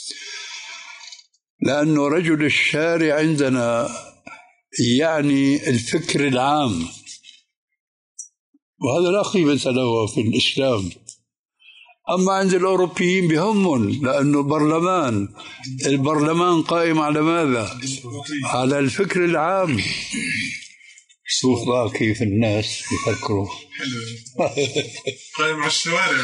Speaker 3: لأنه رجل الشارع عندنا يعني الفكر العام، وهذا لا قيمة له في الإسلام. أما عند الأوروبيين بهمهم، لأنه البرلمان البرلمان قائم على ماذا؟ على الفكر العام. شوف بقى كيف الناس يفكروا.
Speaker 7: قائم على الشوارع.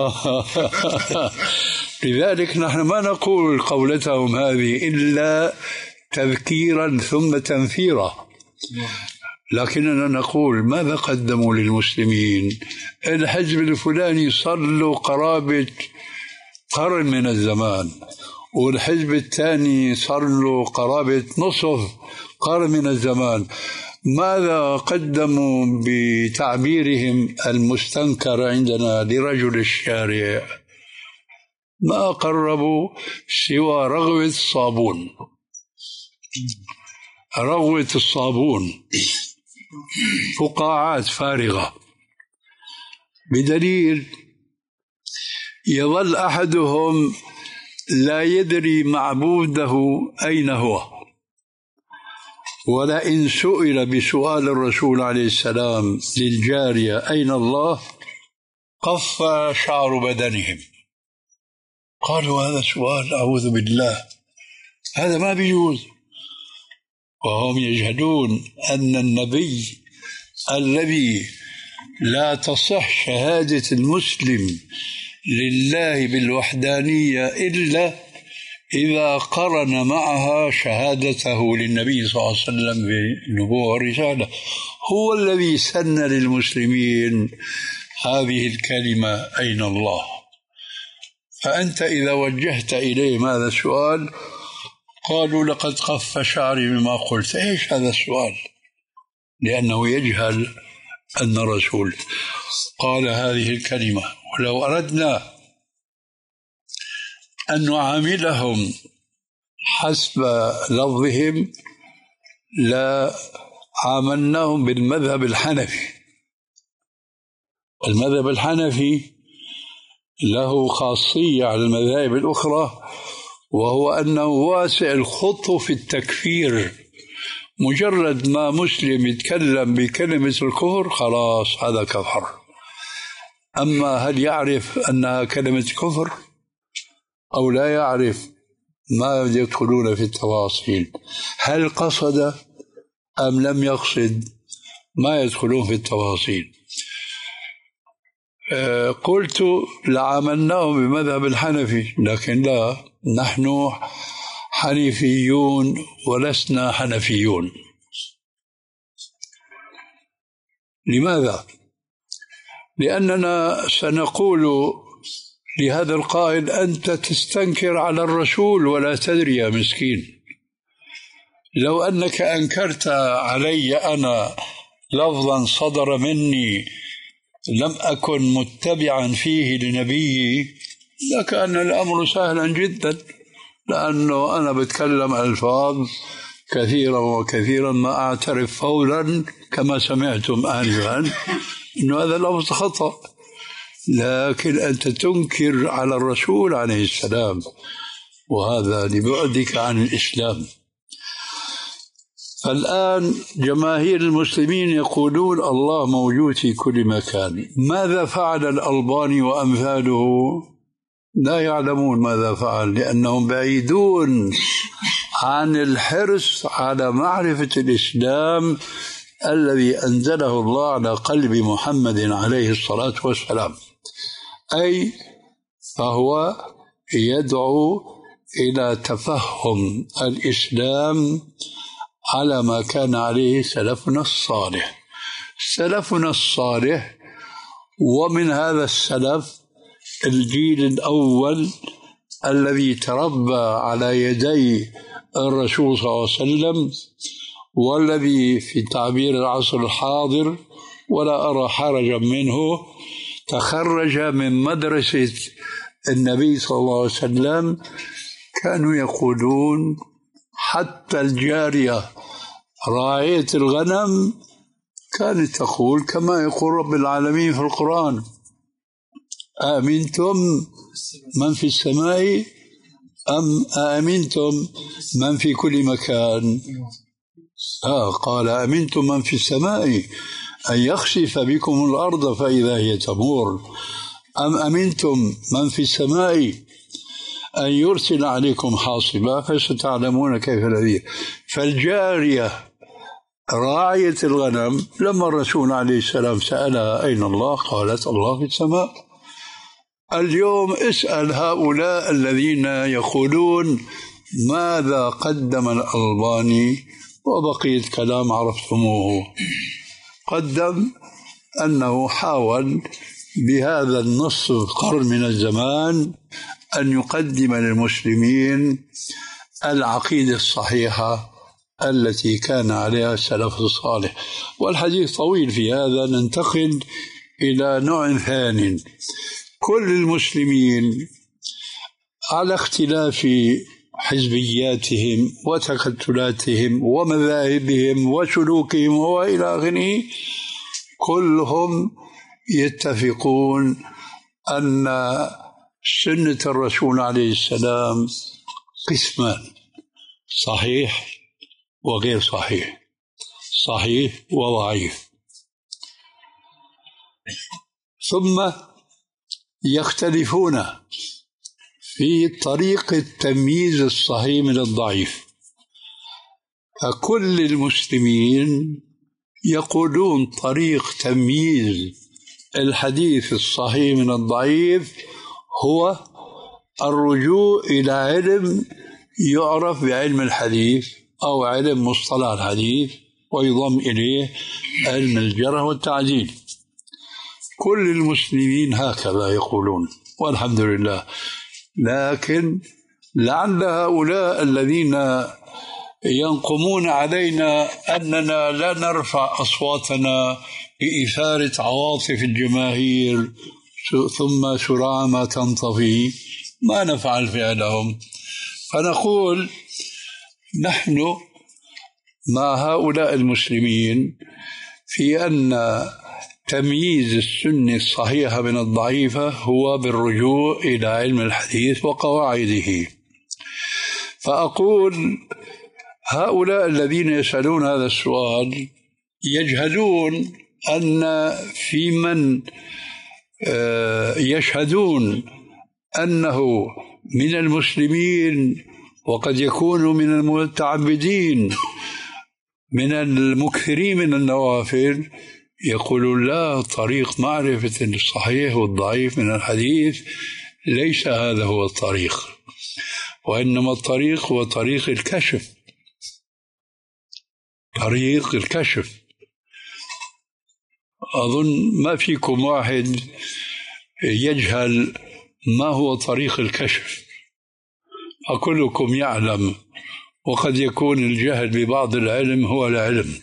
Speaker 3: لذلك نحن ما نقول قولتهم هذه إلا تذكيرا ثم تنفيرا، لكننا نقول ماذا قدموا للمسلمين. الحزب الفلاني صار له قرابة قرن من الزمان، والحزب الثاني صار له قرابة نصف قرن من الزمان. ماذا قدموا بتعبيرهم المستنكر عندنا لرجل الشارع؟ ما قربوا سوى رغوة الصابون، رغوة الصابون، فقاعات فارغة، بدليل يظل أحدهم لا يدري معبوده أين هو، ولئن سئل بسؤال الرسول عليه السلام للجارية أين الله قف شعر بدنهم. قالوا هذا سؤال أعوذ بالله، هذا ما بيجوز. وهم يجهلون أن النبي الذي لا تصح شهادة المسلم لله بالوحدانية إلا إذا قرن معها شهادته للنبي صلى الله عليه وسلم بالنبوة والرسالة، هو الذي سن للمسلمين هذه الكلمة أين الله. فأنت إذا وجهت إليه هذا السؤال قالوا لقد قف شعري بما قلت. إيش هذا السؤال؟ لأنه يجهل أن الرسول قال هذه الكلمة. ولو أردنا أن نعاملهم حسب لفظهم لا عاملناهم بالمذهب الحنفي. المذهب الحنفي له خاصية على المذاهب الأخرى، وهو أنه واسع الخط في التكفير. مجرد ما مسلم يتكلم بكلمة الكفر خلاص هذا كفر. أما هل يعرف أنها كلمة كفر أو لا يعرف؟ ما يدخلون في التفاصيل. هل قصد أم لم يقصد؟ ما يدخلون في التفاصيل. أه قلت لعاملناهم بمذهب الحنفي، لكن لا، نحن حنيفيون ولسنا حنفيون. لماذا؟ لأننا سنقول لهذا القائل أنت تستنكر على الرسول ولا تدري يا مسكين. لو أنك أنكرت علي أنا لفظا صدر مني لم أكن متبعا فيه لنبيي لكان الأمر سهلا جدا، لأنه أنا بتكلم ألفاظ كثيرا وكثيرا ما أعترف فورا كما سمعتم آنفا أنه هذا لفظ خطأ. لكن أنت تنكر على الرسول عليه السلام، وهذا لبعدك عن الإسلام. فالآن جماهير المسلمين يقولون الله موجود في كل مكان. ماذا فعل الألباني وأمثاله؟ لا يعلمون ماذا فعل، لأنهم بعيدون عن الحرص على معرفة الإسلام الذي أنزله الله على قلب محمد عليه الصلاة والسلام. أي فهو يدعو إلى تفهم الإسلام على ما كان عليه سلفنا الصالح. سلفنا الصالح، ومن هذا السلف الجيل الأول الذي تربى على يدي الرسول صلى الله عليه وسلم، والذي في تعبير العصر الحاضر ولا أرى حرجا منه تخرج من مدرسة النبي صلى الله عليه وسلم، كانوا يقولون حتى الجارية راعية الغنم كانت تقول كما يقول رب العالمين في القرآن: آمنتم من في السماء أم آمنتم من في كل مكان؟ آه قال آمنتم من في السماء أن يخسف بكم الأرض فإذا هي تمور، أم أمنتم من في السماء أن يرسل عليكم حاصبا فستعلمون كيف نذير. فالجارية راعية الغنم لما الرسول عليه السلام سألها أين الله قالت الله في السماء. اليوم اسأل هؤلاء الذين يقولون ماذا قدم الألباني، وبقية كلام عرفتموه. قدم أنه حاول بهذا النصف قرن من الزمان أن يقدم للمسلمين العقيدة الصحيحة التي كان عليها السلف الصالح. والحديث طويل في هذا، ننتقل إلى نوع ثاني. كل المسلمين على اختلاف حزبياتهم وتكتلاتهم ومذاهبهم وسلوكهم وإلى آخره، كلهم يتفقون أن سنة الرسول عليه السلام قسمان: صحيح وغير صحيح، صحيح وضعيف. ثم يختلفون في طريقة تمييز الصحيح من الضعيف. فكل المسلمين يقولون طريق تمييز الحديث الصحيح من الضعيف هو الرجوع إلى علم يعرف بعلم الحديث أو علم مصطلح الحديث، ويضم إليه علم الجرح والتعديل. كل المسلمين هكذا يقولون والحمد لله. لكن لعل هؤلاء الذين ينقمون علينا أننا لا نرفع أصواتنا بإثارة عواطف الجماهير ثم سرعان ما تنطفي ما نفعل فعلهم، فنقول نحن مع هؤلاء المسلمين في أن تمييز السنة الصحيحة من الضعيفة هو بالرجوع إلى علم الحديث وقواعده. فأقول هؤلاء الذين يسألون هذا السؤال يجهلون أن في من يشهدون أنه من المسلمين وقد يكون من المتعبدين من المكثرين من النوافل يقولون لا، طريق معرفة الصحيح والضعيف من الحديث ليس هذا هو الطريق، وإنما الطريق هو طريق الكشف. طريق الكشف أظن ما فيكم واحد يجهل ما هو طريق الكشف، أكلكم يعلم، وقد يكون الجهل ببعض العلم هو العلم.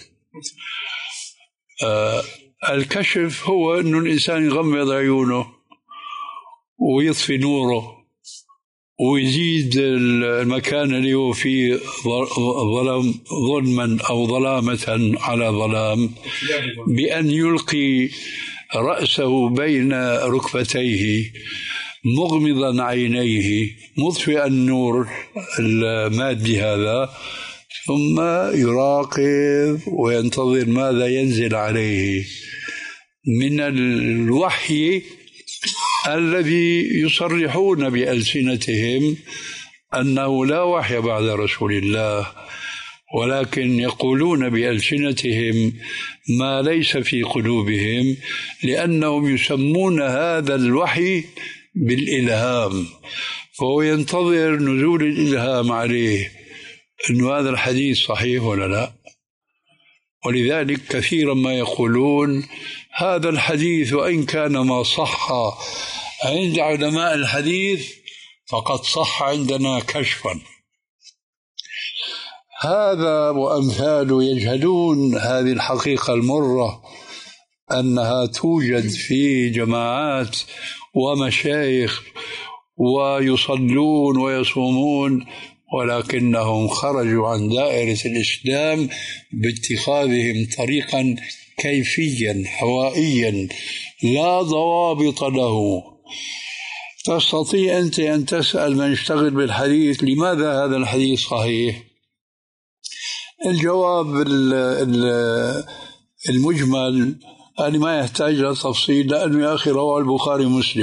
Speaker 3: آه الكشف هو أن الإنسان يغمض عيونه ويطفي نوره ويزيد المكان اللي هو فيه ظلم ظلما أو ظلامة على ظلام بأن يلقي رأسه بين ركبتيه مغمضا عينيه مطفئا النور المادي هذا، ثم يراقب وينتظر ماذا ينزل عليه من الوحي الذي يصرحون بألسنتهم أنه لا وحي بعد رسول الله، ولكن يقولون بألسنتهم ما ليس في قلوبهم، لأنهم يسمون هذا الوحي بالإلهام، فهو ينتظر نزول الإلهام عليه أن هذا الحديث صحيح ولا لا. ولذلك كثيرا ما يقولون هذا الحديث وإن كان ما صح عند علماء الحديث فقد صح عندنا كشفا. هذا وأمثاله يجهلون هذه الحقيقة المرة، أنها توجد في جماعات ومشايخ ويصلون ويصومون، ولكنهم خرجوا عن دائرة الإسلام باتخاذهم طريقا كيفيا هوائيا لا ضوابط له. تستطيع أنت أن تسأل من يشتغل بالحديث لماذا هذا الحديث صحيح؟ الجواب المجمل أن ما يحتاج لتفصيل، لأنه يا أخي رواه البخاري ومسلم.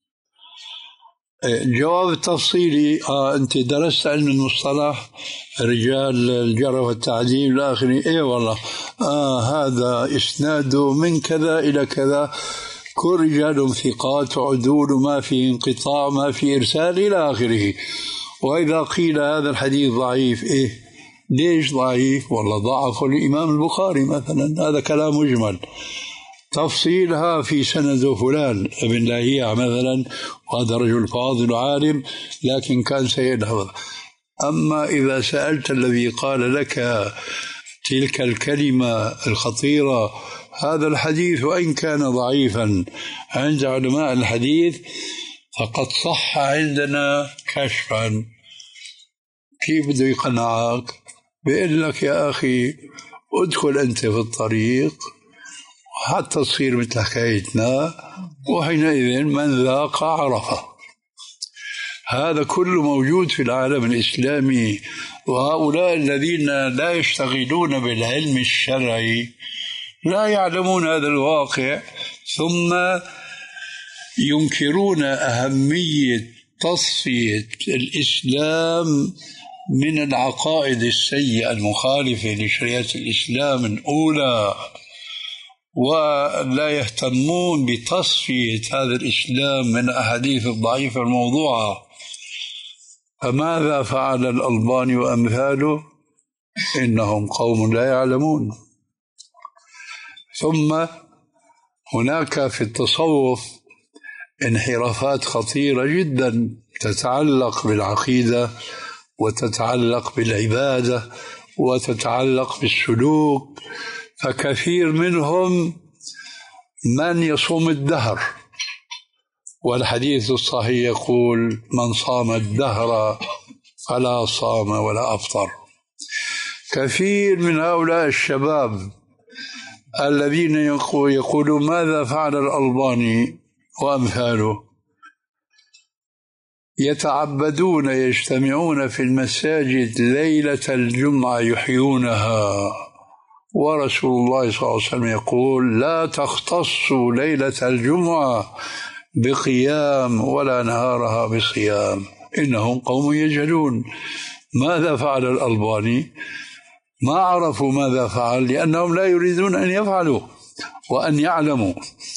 Speaker 3: الجواب التفصيلي آه أنت درست علم المصطلح رجال الجرح والتعديل الآخرين، إيه والله آه هذا إسناده من كذا إلى كذا، كل رجال ثقات وعدول وما في انقطاع ما في إرسال إلى آخره. وإذا قيل هذا الحديث ضعيف، إيه ليش ضعيف؟ والله ضعف الإمام البخاري مثلا، هذا كلام مجمل. تفصيلها في سند فلان ابن لاهيع مثلا، وهذا رجل فاضل عالم لكن كان سيء الحفظ. أما إذا سألت الذي قال لك تلك الكلمة الخطيرة هذا الحديث وإن كان ضعيفا عند علماء الحديث فقد صح عندنا كشفا، كيف بده يقنعك؟ بيقول لك يا أخي ادخل أنت في الطريق حتى تصير مثل حكايتنا، وحينئذ من ذاق عرفه. هذا كله موجود في العالم الإسلامي. وهؤلاء الذين لا يشتغلون بالعلم الشرعي لا يعلمون هذا الواقع، ثم ينكرون أهمية تصفية الإسلام من العقائد السيئة المخالفة لشريعة الإسلام الأولى، ولا يهتمون بتصفية هذا الإسلام من أحاديث الضعيفة الموضوعة. فماذا فعل الألباني وأمثاله؟ إنهم قوم لا يعلمون. ثم هناك في التصوف انحرافات خطيرة جدا تتعلق بالعقيدة وتتعلق بالعبادة وتتعلق بالسلوك، فكثير منهم من يصوم الدهر، والحديث الصحيح يقول من صام الدهر فلا صام ولا أفطر. كثير من هؤلاء الشباب الذين يقولون ماذا فعل الألباني وأمثاله، يتعبدون يجتمعون في المساجد ليلة الجمعة يحيونها، ورسول الله صلى الله عليه وسلم يقول لا تختصوا ليلة الجمعة بقيام ولا نهارها بصيام، إنهم قوم يجهلون. ماذا فعل الألباني؟ ما عرفوا ماذا فعل لأنهم لا يريدون أن يفعلوا وأن يعلموا.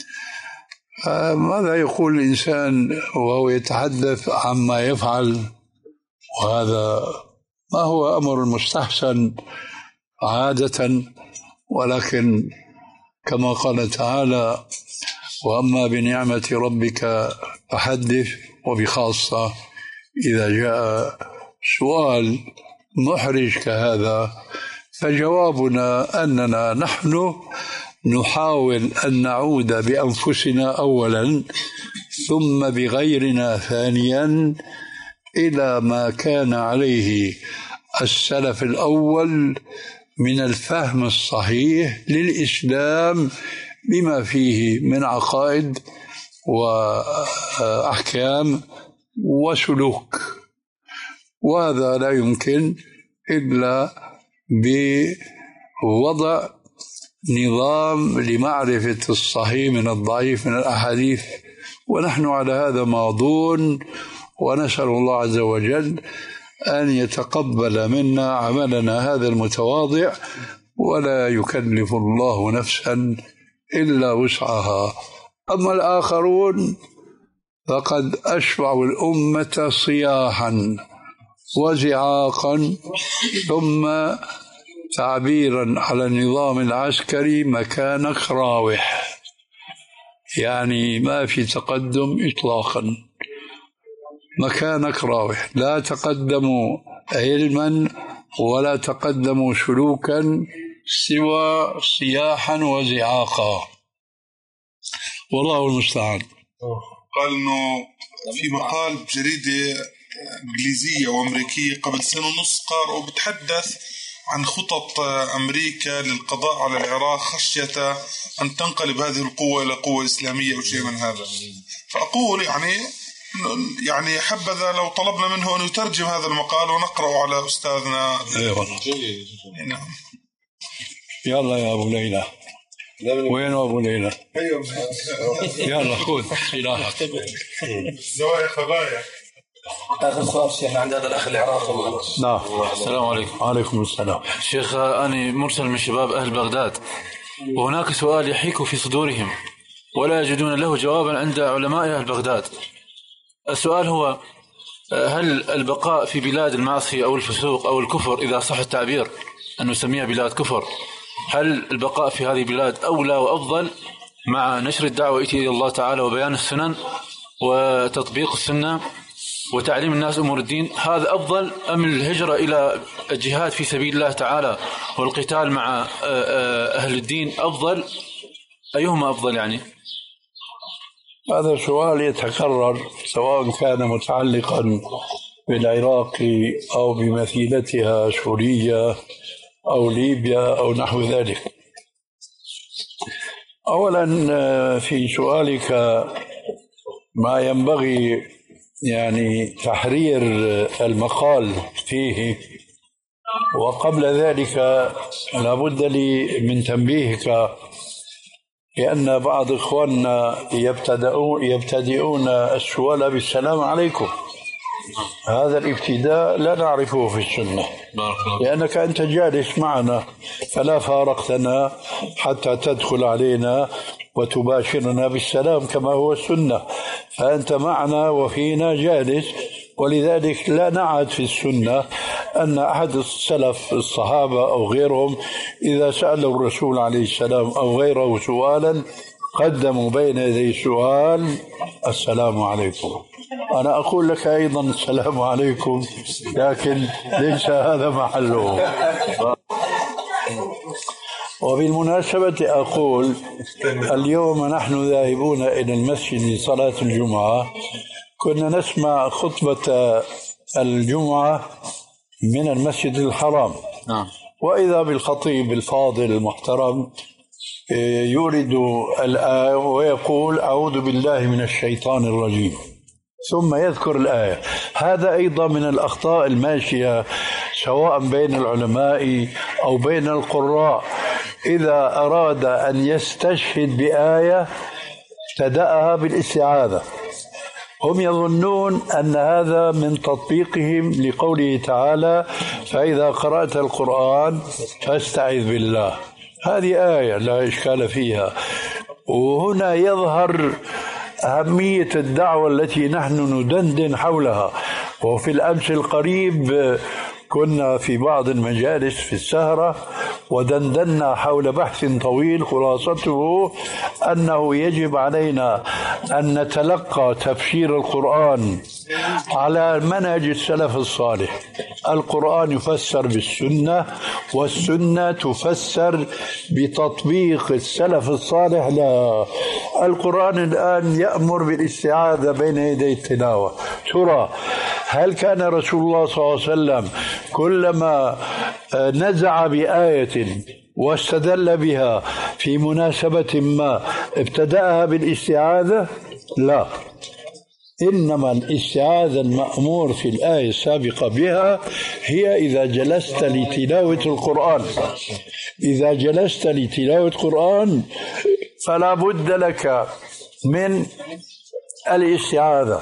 Speaker 3: ماذا يقول الإنسان وهو يتحدث عما يفعل؟ وهذا ما هو أمر مستحسن عادة، ولكن كما قال تعالى وأما بنعمة ربك فحدث، وبخاصة إذا جاء سؤال محرج كهذا فجوابنا أننا نحن نحاول أن نعود بأنفسنا أولا ثم بغيرنا ثانيا إلى ما كان عليه السلف الأول من الفهم الصحيح للإسلام بما فيه من عقائد وأحكام وسلوك. وهذا لا يمكن إلا بوضع نظام لمعرفة الصحيح من الضعيف من الأحاديث، ونحن على هذا ماضون، ونسأل الله عز وجل أن يتقبل منا عملنا هذا المتواضع، ولا يكلف الله نفسا إلا وسعها. أما الآخرون فقد أشبعوا الأمة صياحا وزعاقا، ثم تعبيرا على النظام العسكري مكانك راوح، يعني ما في تقدم إطلاقا، مكانك راوح، لا تقدموا علما ولا تقدموا سلوكا سوى صياحا وزعاقا، والله المستعان.
Speaker 7: قال إنه في مقال بجريدة إنجليزية وأمريكية قبل سنة ونص قرأوا بتحدث عن خطط أمريكا للقضاء على العراق خشية أن تنقلب هذه القوة إلى قوة إسلامية أو شيء من هذا. فأقول يعني يعني حبذا لو طلبنا منه أن يترجم هذا المقال ونقرأه على أستاذنا.
Speaker 3: أيوة. نعم. يلا يا أبو ليلى، وين أبو ليلى؟ يلا خذ سلاحك.
Speaker 7: زوايا خبايا.
Speaker 10: آخر سؤال شيخ عند هذا الأخ العراقي.
Speaker 3: نعم.
Speaker 10: السلام عليكم.
Speaker 3: وعليكم السلام.
Speaker 10: شيخ أنا مرسل من شباب أهل بغداد، وهناك سؤال يحيك في صدورهم ولا يجدون له جوابا عند علماء أهل بغداد. السؤال هو: هل البقاء في بلاد المعصية أو الفسوق أو الكفر، إذا صح التعبير أن نسميها بلاد كفر، هل البقاء في هذه البلاد أولى وأفضل مع نشر الدعوة إلى الله تعالى وبيان السنن وتطبيق السنة وتعليم الناس أمور الدين، هذا أفضل أم الهجرة إلى الجهاد في سبيل الله تعالى والقتال مع أهل الدين أفضل؟ أيهما أفضل يعني؟
Speaker 3: هذا سؤال يتكرر سواء كان متعلقا بالعراق أو بمثيلتها سوريا أو ليبيا أو نحو ذلك. أولا في سؤالك ما ينبغي يعني تحرير المقال فيه، وقبل ذلك لابد لي من تنبيهك لأن بعض إخواننا يبتدئون يبتدئون السؤال بالسلام عليكم. هذا الابتداء لا نعرفه في السنة، لأنك أنت جالس معنا فلا فارقتنا حتى تدخل علينا وتباشرنا بالسلام كما هو السنة، فأنت معنا وفينا جالس، ولذلك لا نعد في السنة أن أحد السلف الصحابة أو غيرهم إذا سألوا الرسول عليه السلام أو غيره سؤالا قدموا بين يدي السؤال السلام عليكم. أنا أقول لك أيضا السلام عليكم، لكن ليس هذا محله. وبالمناسبة أقول اليوم نحن ذاهبون إلى المسجد لصلاة الجمعة، كنا نسمع خطبة الجمعة من المسجد الحرام، وإذا بالخطيب الفاضل المحترم يورد الآية ويقول أعوذ بالله من الشيطان الرجيم، ثم يذكر الآية. هذا أيضا من الأخطاء الماشية سواء بين العلماء أو بين القراء، إذا أراد أن يستشهد بآية ابتدأها بالاستعاذة. هم يظنون أن هذا من تطبيقهم لقوله تعالى فإذا قرأت القرآن فاستعذ بالله. هذه آية لا إشكال فيها، وهنا يظهر أهمية الدعوة التي نحن ندندن حولها. وفي الأمس القريب كنا في بعض المجالس في السهرة ودندنا حول بحث طويل خلاصته أنه يجب علينا أن نتلقى تفسير القرآن على منهج السلف الصالح. القرآن يفسر بالسنة، والسنة تفسر بتطبيق السلف الصالح. لا، القرآن الآن يأمر بالاستعاذة بين يدي التلاوة. ترى هل كان رسول الله صلى الله عليه وسلم كلما نزع بآية واستدل بها في مناسبة ما ابتدأها بالاستعاذة؟ لا، إنما الاستعاذة المأمور في الآية السابقة بها هي إذا جلست لتلاوة القرآن. إذا جلست لتلاوة القرآن فلا بد لك من الاستعاذة،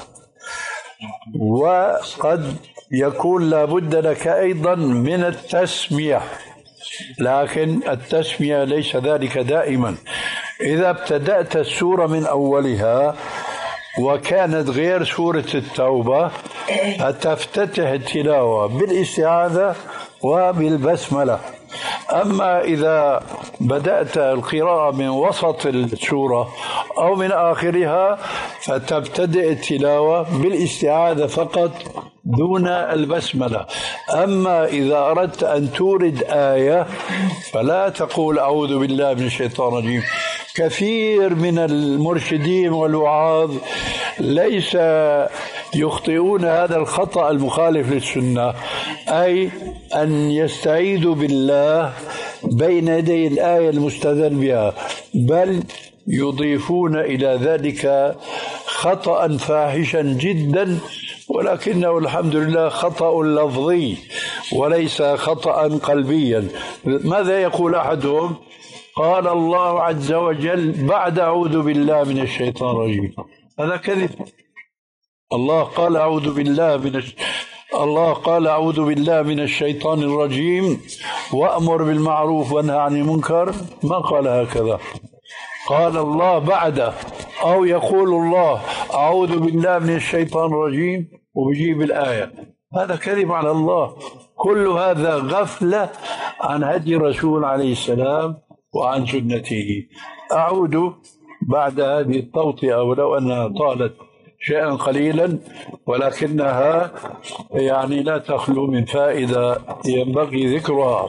Speaker 3: وقد يكون لا بد لك أيضا من التسمية، لكن التسمية ليس ذلك دائما. إذا ابتدأت السورة من أولها وكانت غير سورة التوبة فتفتتح التلاوة بالاستعاذة وبالبسملة. أما إذا بدأت القراءة من وسط السورة أو من آخرها فتبتدئ التلاوة بالاستعاذة فقط دون البسملة. أما إذا أردت أن تورد آية فلا تقول أعوذ بالله من الشيطان الرجيم. كثير من المرشدين والوعاظ ليس يخطئون هذا الخطأ المخالف للسنة، أي أن يستعيذوا بالله بين يدي الآية المستدل بها، بل يضيفون إلى ذلك خطأ فاحشا جدا، ولكنه الحمد لله خطأ لفظي وليس خطأ قلبيا. ماذا يقول أحدهم؟ قال الله عز وجل بعد أعوذ بالله من الشيطان الرجيم. هذا كذب. الله قال أعوذ بالله من الش... الله قال أعوذ بالله من الشيطان الرجيم وأمر بالمعروف وانهى عن المنكر، ما قال هكذا. قال الله بعد، أو يقول الله أعوذ بالله من الشيطان الرجيم وبيجيب الآية. هذا كذب على الله. كل هذا غفلة عن هدي الرسول عليه السلام وعن سنته. أعود بعد هذه التوطئة ولو أنها طالت شيئا قليلا، ولكنها يعني لا تخلو من فائدة ينبغي ذكرها.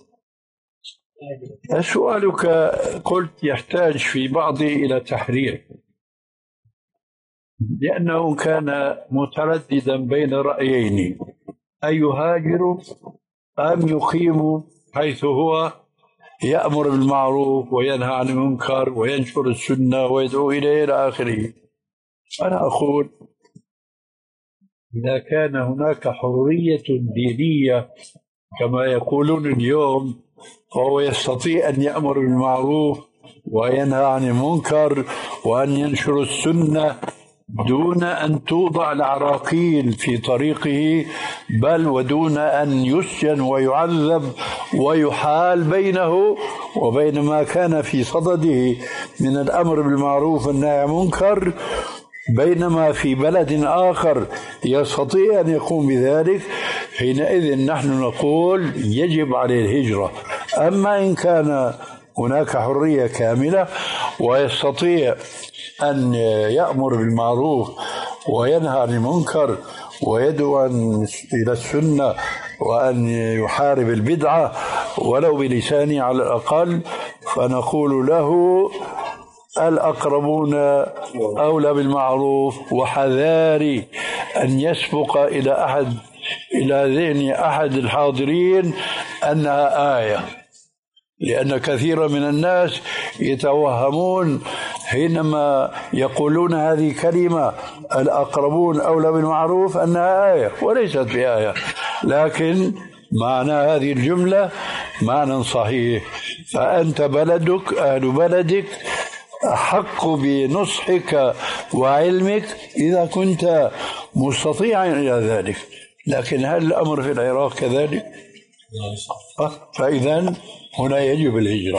Speaker 3: سؤالك قلت يحتاج في بعضه إلى تحرير، لأنه كان مترددا بين رأيين: أن يهاجر أم يقيم حيث هو يأمر بالمعروف وينهى عن المنكر وينشر السنة ويدعو إليه إلى آخره. أنا أقول إذا كان هناك حرية دينية كما يقولون اليوم، فهو يستطيع أن يأمر بالمعروف وينهى عن المنكر وأن ينشر السنة دون أن توضع العراقيل في طريقه، بل ودون أن يسجن ويعذب ويحال بينه وبين ما كان في صدده من الأمر بالمعروف والنهي عن المنكر، بينما في بلد آخر يستطيع أن يقوم بذلك. حينئذ نحن نقول يجب عليه الهجرة. أما إن كان هناك حرية كاملة ويستطيع أن يأمر بالمعروف وينهى عن المنكر ويدعو إلى السنة وأن يحارب البدعة ولو بلسانه على الأقل، فنقول له الأقربون أولى بالمعروف، وحذاري أن يسبق إلى أحد إلى ذهن أحد الحاضرين أنها آية، لأن كثيرا من الناس يتوهمون حينما يقولون هذه كلمة الأقربون أولى بالمعروف أنها آية، وليست بآية، لكن معنى هذه الجملة معنى صحيح. فأنت بلدك أهل بلدك أحق بنصحك وعلمك إذا كنت مستطيعا إلى ذلك. لكن هل الأمر في العراق كذلك؟ فإذا هنا يجب الهجرة.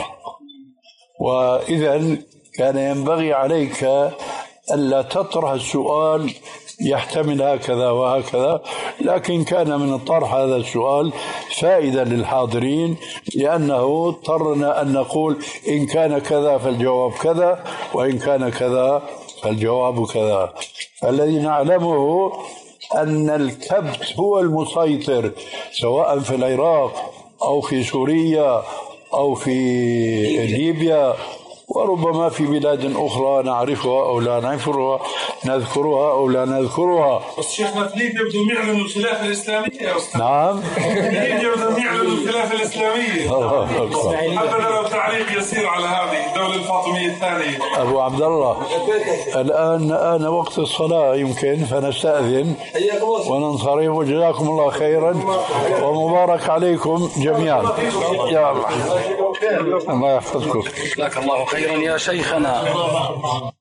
Speaker 3: وإذا كان ينبغي عليك ألا تطرح السؤال يحتمل هكذا وهكذا، لكن كان من الطرح هذا السؤال فائدة للحاضرين، لأنه اضطرنا أن نقول إن كان كذا فالجواب كذا، وإن كان كذا فالجواب كذا. الذي نعلمه أن الكبت هو المسيطر سواء في العراق أو في سوريا أو في ليبيا وربما في بلاد أخرى نعرفها أو لا نعرفها، نذكرها أو لا نذكرها.
Speaker 11: بس شيخنا في ليبيا بدهم يعلنوا الخلافة الإسلامية يا أستاذ.
Speaker 3: نعم.
Speaker 11: ليبيا بدهم يعلنوا الخلافة الإسلامية. حتى لو تعليق يسير على هذه الدولة الفاطمية الثانية.
Speaker 3: أبو عبد الله، الآن آن وقت الصلاة يمكن، فنستأذن وننصرف، وجزاكم الله خيرا ومبارك عليكم جميعا. يا الله الله يحفظكم.
Speaker 2: جزاك الله خيرا يا شيخنا.